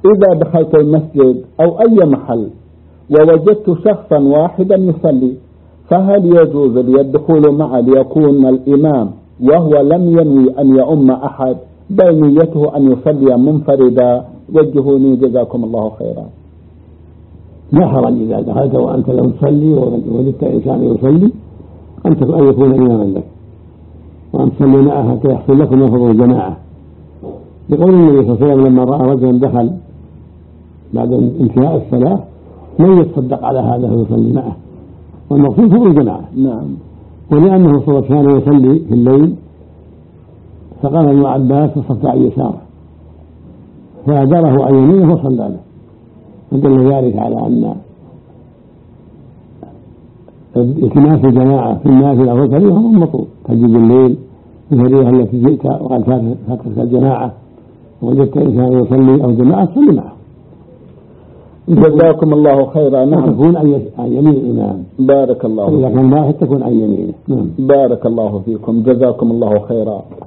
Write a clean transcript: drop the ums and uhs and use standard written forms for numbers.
إذا دخلت المسجد أو أي محل ووجدت شخصا واحدا يصلي، فهل يجوز لي الدخول معه ليكون الإمام وهو لم ينوي أن يؤم أحد بل نيته أن يصلي منفردا؟ وجهوني جزاكم الله خيرا. لا حرج إذا دخلت وأنت لم تصلي ووجدت إنسان يصلي أن يكون إماما لك وأن تصلي معه حتى يحصل لكم لفظ الجماعة، بقول النبي صلى الله عليه وسلم لما رأى رجلا دخل بعد انتهاء الصلاة من يتصدق على هذا ويصلي معه، والمقصود هو الجماعة. نعم. ولأنه صلى الله عليه وسلم كان يصلي في الليل فقام ابن عباس وصف عن يساره فأداره عن يمينه وصلى له، فدل ذلك على أن التماس الجماعة في النافلة والفريضة هو المطلوب كجزء الليل الفريضة التي جئت وقد فاتتك الجماعة ووجدت إنسان يصلي أو جماعة صلي معه. جزاكم الله خيرا. نعم. تكون عن يمين الإمام. بارك الله. إذا كان واحد تكون عن يمينه. بارك الله فيكم، جزاكم الله خيرا.